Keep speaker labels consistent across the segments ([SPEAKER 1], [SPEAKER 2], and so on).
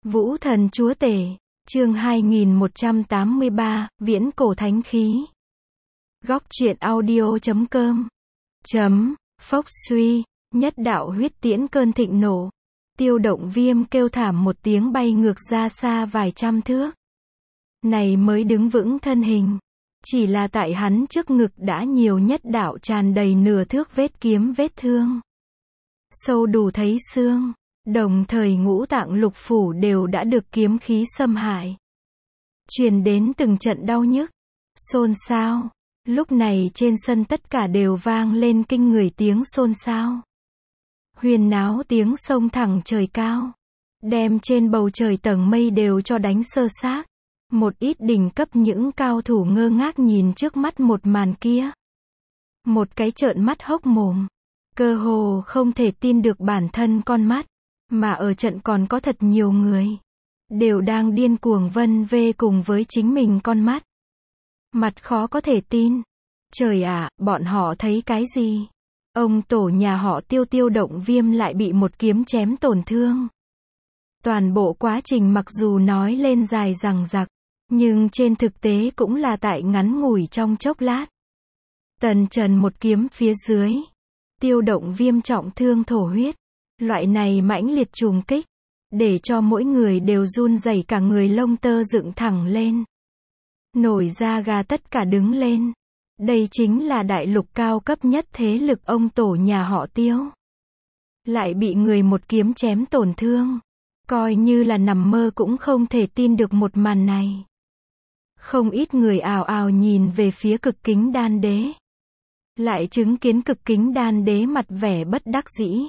[SPEAKER 1] Vũ thần chúa tể, chương 2183, viễn cổ thánh khí. Góc truyện audio.com. Phốc suy, nhất đạo huyết tiễn cơn thịnh nổ. Tiêu Động Viêm kêu thảm một tiếng bay ngược ra xa vài trăm thước. Này mới đứng vững thân hình. Chỉ là tại hắn trước ngực đã nhiều nhất đạo tràn đầy nửa thước vết kiếm vết thương. Sâu đủ thấy xương. Đồng thời ngũ tạng lục phủ đều đã được kiếm khí xâm hại. Truyền đến từng trận đau nhức. Xôn xao. Lúc này trên sân tất cả đều vang lên kinh người tiếng xôn xao. Huyên náo tiếng sông thẳng trời cao. Đem trên bầu trời tầng mây đều cho đánh sơ xác. Một ít đỉnh cấp những cao thủ ngơ ngác nhìn trước mắt một màn kia. Một cái trợn mắt hốc mồm. Cơ hồ không thể tin được bản thân con mắt. Mà ở trận còn có thật nhiều người. Đều đang điên cuồng vân vê cùng với chính mình con mắt. Mặt khó có thể tin. Trời ạ, bọn họ thấy cái gì? Ông tổ nhà họ Tiêu Động Viêm lại bị một kiếm chém tổn thương. Toàn bộ quá trình mặc dù nói lên dài dằng dặc, nhưng trên thực tế cũng là tại ngắn ngủi trong chốc lát. Tần Trần một kiếm phía dưới. Tiêu Động Viêm trọng thương thổ huyết. Loại này mãnh liệt trùng kích, để cho mỗi người đều run rẩy cả người lông tơ dựng thẳng lên. Nổi da gà tất cả đứng lên. Đây chính là đại lục cao cấp nhất thế lực ông tổ nhà họ Tiêu. Lại bị người một kiếm chém tổn thương. Coi như là nằm mơ cũng không thể tin được một màn này. Không ít người ào ào nhìn về phía Cực Kính Đan Đế. Lại chứng kiến Cực Kính Đan Đế mặt vẻ bất đắc dĩ.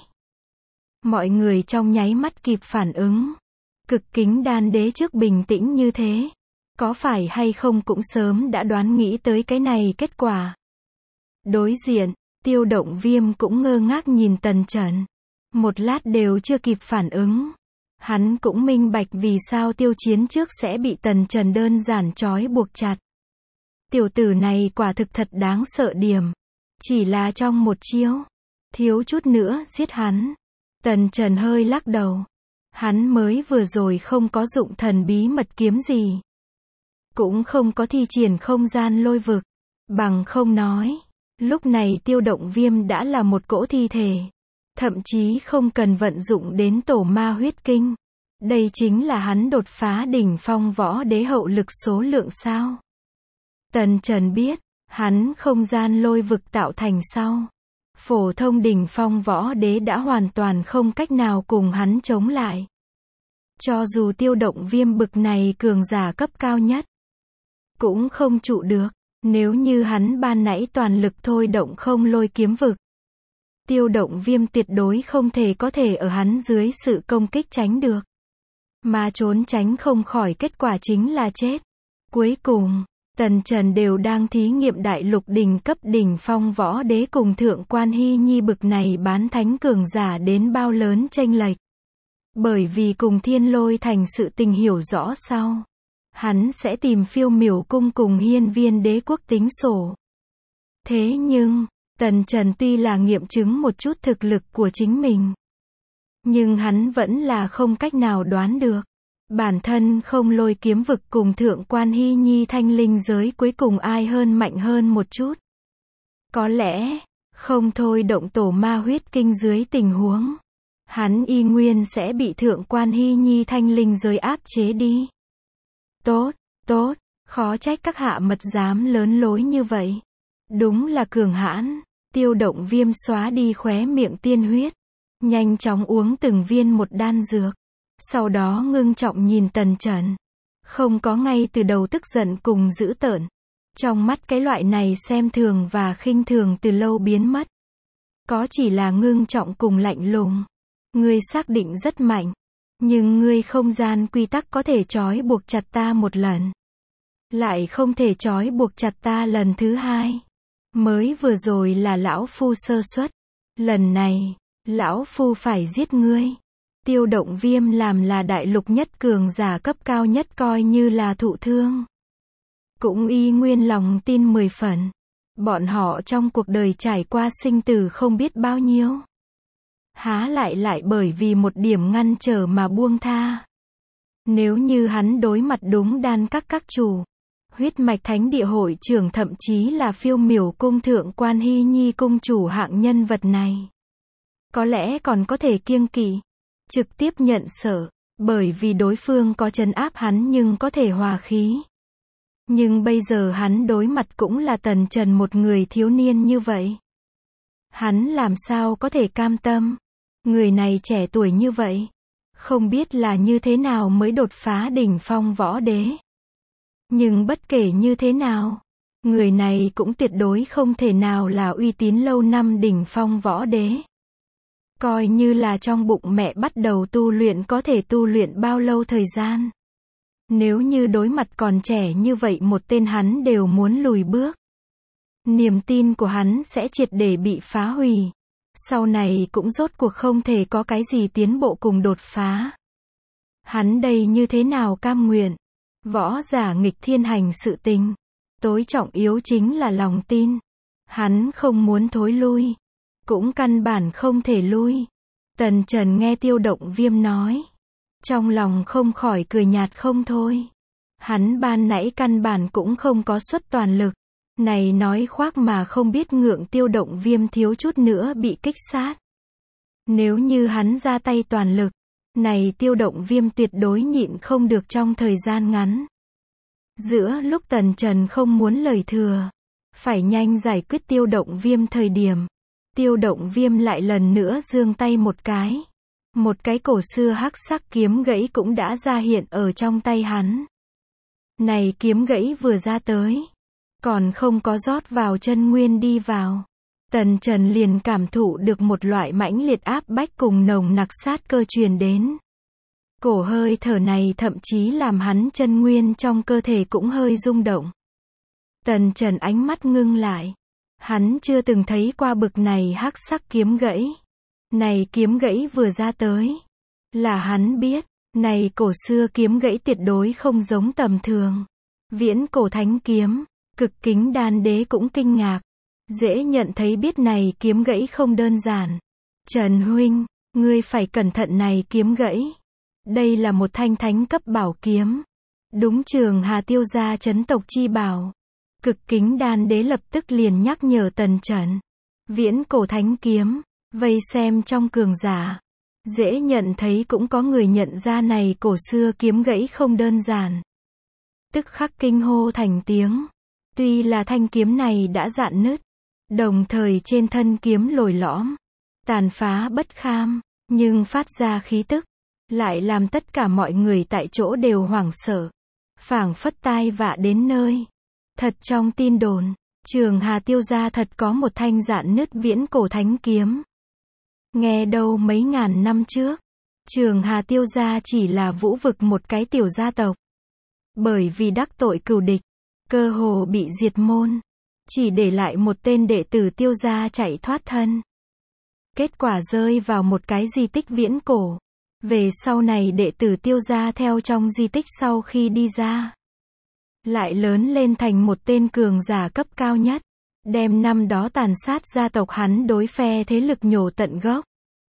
[SPEAKER 1] Mọi người trong nháy mắt kịp phản ứng. Cực Kính Đan Đế trước bình tĩnh như thế. Có phải hay không cũng sớm đã đoán nghĩ tới cái này kết quả. Đối diện, Tiêu Động Viêm cũng ngơ ngác nhìn Tần Trần. Một lát đều chưa kịp phản ứng. Hắn cũng minh bạch vì sao Tiêu Chiến trước sẽ bị Tần Trần đơn giản trói buộc chặt. Tiểu tử này quả thực thật đáng sợ điểm. Chỉ là trong một chiêu. Thiếu chút nữa giết hắn. Tần Trần hơi lắc đầu. Hắn mới vừa rồi không có dụng thần bí mật kiếm gì. Cũng không có thi triển không gian lôi vực. Bằng không nói. Lúc này Tiêu Động Viêm đã là một cỗ thi thể. Thậm chí không cần vận dụng đến tổ ma huyết kinh. Đây chính là hắn đột phá đỉnh phong võ đế hậu lực số lượng sao. Tần Trần biết. Hắn không gian lôi vực tạo thành sau. Phổ thông đỉnh phong võ đế đã hoàn toàn không cách nào cùng hắn chống lại. Cho dù Tiêu Động Viêm bực này cường giả cấp cao nhất, cũng không trụ được. Nếu như hắn ban nãy toàn lực thôi động không lôi kiếm vực, Tiêu Động Viêm tuyệt đối không thể có thể ở hắn dưới sự công kích tránh được. Mà trốn tránh không khỏi kết quả chính là chết. Cuối cùng, Tần Trần đều đang thí nghiệm đại lục đỉnh cấp đỉnh phong võ đế cùng Thượng Quan Hy Nhi bực này bán thánh cường giả đến bao lớn chênh lệch. Bởi vì cùng Thiên Lôi Thành sự tình hiểu rõ sau, hắn sẽ tìm Phiêu Miểu Cung cùng Hiên Viên Đế quốc tính sổ. Thế nhưng, Tần Trần tuy là nghiệm chứng một chút thực lực của chính mình, nhưng hắn vẫn là không cách nào đoán được. Bản thân không lôi kiếm vực cùng Thượng Quan Hy Nhi thanh linh giới cuối cùng ai hơn mạnh hơn một chút. Có lẽ, không thôi động tổ ma huyết kinh dưới tình huống. Hắn y nguyên sẽ bị Thượng Quan Hy Nhi thanh linh giới áp chế đi. Tốt, khó trách các hạ mật dám lớn lối như vậy. Đúng là cường hãn. Tiêu Động Viêm xóa đi khóe miệng tiên huyết. Nhanh chóng uống từng viên một đan dược. Sau đó ngưng trọng nhìn Tần Trần. Không có ngay từ đầu tức giận cùng dữ tợn. Trong mắt cái loại này xem thường và khinh thường từ lâu biến mất. Có chỉ là ngưng trọng cùng lạnh lùng. Ngươi xác định rất mạnh. Nhưng ngươi không gian quy tắc có thể trói buộc chặt ta một lần. Lại không thể trói buộc chặt ta lần thứ hai. Mới vừa rồi là lão phu sơ suất. Lần này, lão phu phải giết ngươi. Tiêu Động Viêm làm là đại lục nhất cường giả cấp cao nhất coi như là thụ thương. Cũng y nguyên lòng tin 10 phần. Bọn họ trong cuộc đời trải qua sinh tử không biết bao nhiêu. Há lại bởi vì một điểm ngăn trở mà buông tha. Nếu như hắn đối mặt đúng đan các chủ, huyết mạch thánh địa hội trưởng thậm chí là Phiêu Miểu cung thượng quan Hy Nhi cung chủ hạng nhân vật này, có lẽ còn có thể kiêng kỵ, trực tiếp nhận sợ, bởi vì đối phương có trấn áp hắn nhưng có thể hòa khí. Nhưng bây giờ hắn đối mặt cũng là Tần Trần, một người thiếu niên như vậy. Hắn làm sao có thể cam tâm? Người này trẻ tuổi như vậy, không biết là như thế nào mới đột phá đỉnh phong võ đế. Nhưng bất kể như thế nào, người này cũng tuyệt đối không thể nào là uy tín lâu năm đỉnh phong võ đế. Coi như là trong bụng mẹ bắt đầu tu luyện, có thể tu luyện bao lâu thời gian. Nếu như đối mặt còn trẻ như vậy một tên, hắn đều muốn lùi bước. Niềm tin của hắn sẽ triệt để bị phá hủy. Sau này cũng rốt cuộc không thể có cái gì tiến bộ cùng đột phá. Hắn đây như thế nào cam nguyện? Võ giả nghịch thiên hành sự tình, tối trọng yếu chính là lòng tin. Hắn không muốn thối lui, cũng căn bản không thể lui. Tần Trần nghe Tiêu Động Viêm nói, trong lòng không khỏi cười nhạt không thôi. Hắn ban nãy căn bản cũng không có xuất toàn lực. Này nói khoác mà không biết ngượng, Tiêu Động Viêm thiếu chút nữa bị kích sát. Nếu như hắn ra tay toàn lực, này Tiêu Động Viêm tuyệt đối nhịn không được trong thời gian ngắn. Giữa lúc Tần Trần không muốn lời thừa, phải nhanh giải quyết Tiêu Động Viêm thời điểm, Tiêu Động Viêm lại lần nữa giương tay một cái. Một cái cổ xưa hắc sắc kiếm gãy cũng đã ra hiện ở trong tay hắn. Này kiếm gãy vừa ra tới, còn không có rót vào chân nguyên đi vào, Tần Trần liền cảm thụ được một loại mãnh liệt áp bách cùng nồng nặc sát cơ truyền đến. Cổ hơi thở này thậm chí làm hắn chân nguyên trong cơ thể cũng hơi rung động. Tần Trần ánh mắt ngưng lại. Hắn chưa từng thấy qua bực này hắc sắc kiếm gãy. Này kiếm gãy vừa ra tới, là hắn biết, này cổ xưa kiếm gãy tuyệt đối không giống tầm thường. Viễn cổ thánh kiếm, Cực Kính Đan Đế cũng kinh ngạc. Dễ nhận thấy biết này kiếm gãy không đơn giản. Trần huynh, ngươi phải cẩn thận này kiếm gãy. Đây là một thanh thánh cấp bảo kiếm. Đúng Trường Hà Tiêu gia chấn tộc chi bảo. Cực Kính Đan Đế lập tức liền nhắc nhở Tần Trần. Viễn cổ thánh kiếm, vây xem trong cường giả. Dễ nhận thấy cũng có người nhận ra này cổ xưa kiếm gãy không đơn giản. Tức khắc kinh hô thành tiếng. Tuy là thanh kiếm này đã rạn nứt, đồng thời trên thân kiếm lồi lõm, tàn phá bất kham, nhưng phát ra khí tức, lại làm tất cả mọi người tại chỗ đều hoảng sợ. Phảng phất tai vạ đến nơi. Thật trong tin đồn, Trường Hà Tiêu gia thật có một thanh rạn nứt viễn cổ thánh kiếm. Nghe đâu mấy ngàn năm trước, Trường Hà Tiêu gia chỉ là vũ vực một cái tiểu gia tộc. Bởi vì đắc tội cừu địch, cơ hồ bị diệt môn. Chỉ để lại một tên đệ tử Tiêu gia chạy thoát thân. Kết quả rơi vào một cái di tích viễn cổ. Về sau này đệ tử Tiêu gia theo trong di tích sau khi đi ra, lại lớn lên thành một tên cường giả cấp cao nhất. Đem năm đó tàn sát gia tộc hắn đối phe thế lực nhổ tận gốc.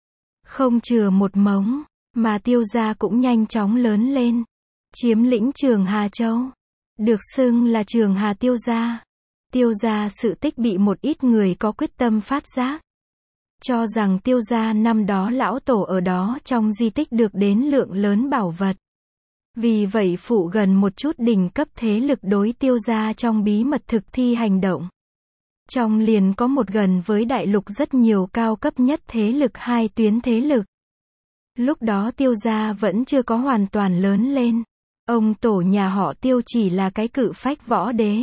[SPEAKER 1] Không chừa một mống, mà Tiêu gia cũng nhanh chóng lớn lên. Chiếm lĩnh Trường Hà Châu. Được xưng là Trường Hà Tiêu gia. Tiêu gia sự tích bị một ít người có quyết tâm phát giác. Cho rằng Tiêu gia năm đó lão tổ ở đó trong di tích được đến lượng lớn bảo vật. Vì vậy phụ gần một chút đỉnh cấp thế lực đối Tiêu gia trong bí mật thực thi hành động. Trong liền có một gần với đại lục rất nhiều cao cấp nhất thế lực, hai tuyến thế lực. Lúc đó Tiêu gia vẫn chưa có hoàn toàn lớn lên. Ông tổ nhà họ Tiêu chỉ là cái cự phách võ đế.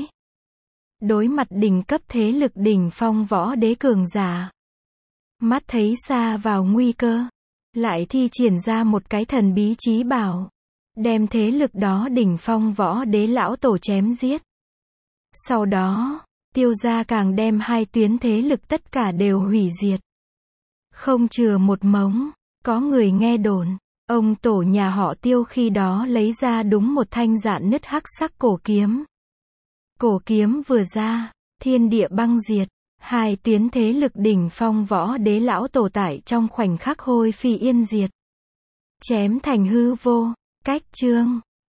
[SPEAKER 1] Đối mặt đỉnh cấp thế lực đỉnh phong võ đế cường giả. Mắt thấy xa vào nguy cơ. Lại thi triển ra một cái thần bí chí bảo. Đem thế lực đó đỉnh phong võ đế lão tổ chém giết. Sau đó, Tiêu gia càng đem hai tuyến thế lực tất cả đều hủy diệt. Không chừa một mống, có người nghe đồn, ông tổ nhà họ Tiêu khi đó lấy ra đúng một thanh rạn nứt hắc sắc cổ kiếm. Cổ kiếm vừa ra, thiên địa băng diệt, hai tuyến thế lực đỉnh phong võ đế lão tổ tại trong khoảnh khắc hôi phi yên diệt. Chém thành hư vô, Cách chương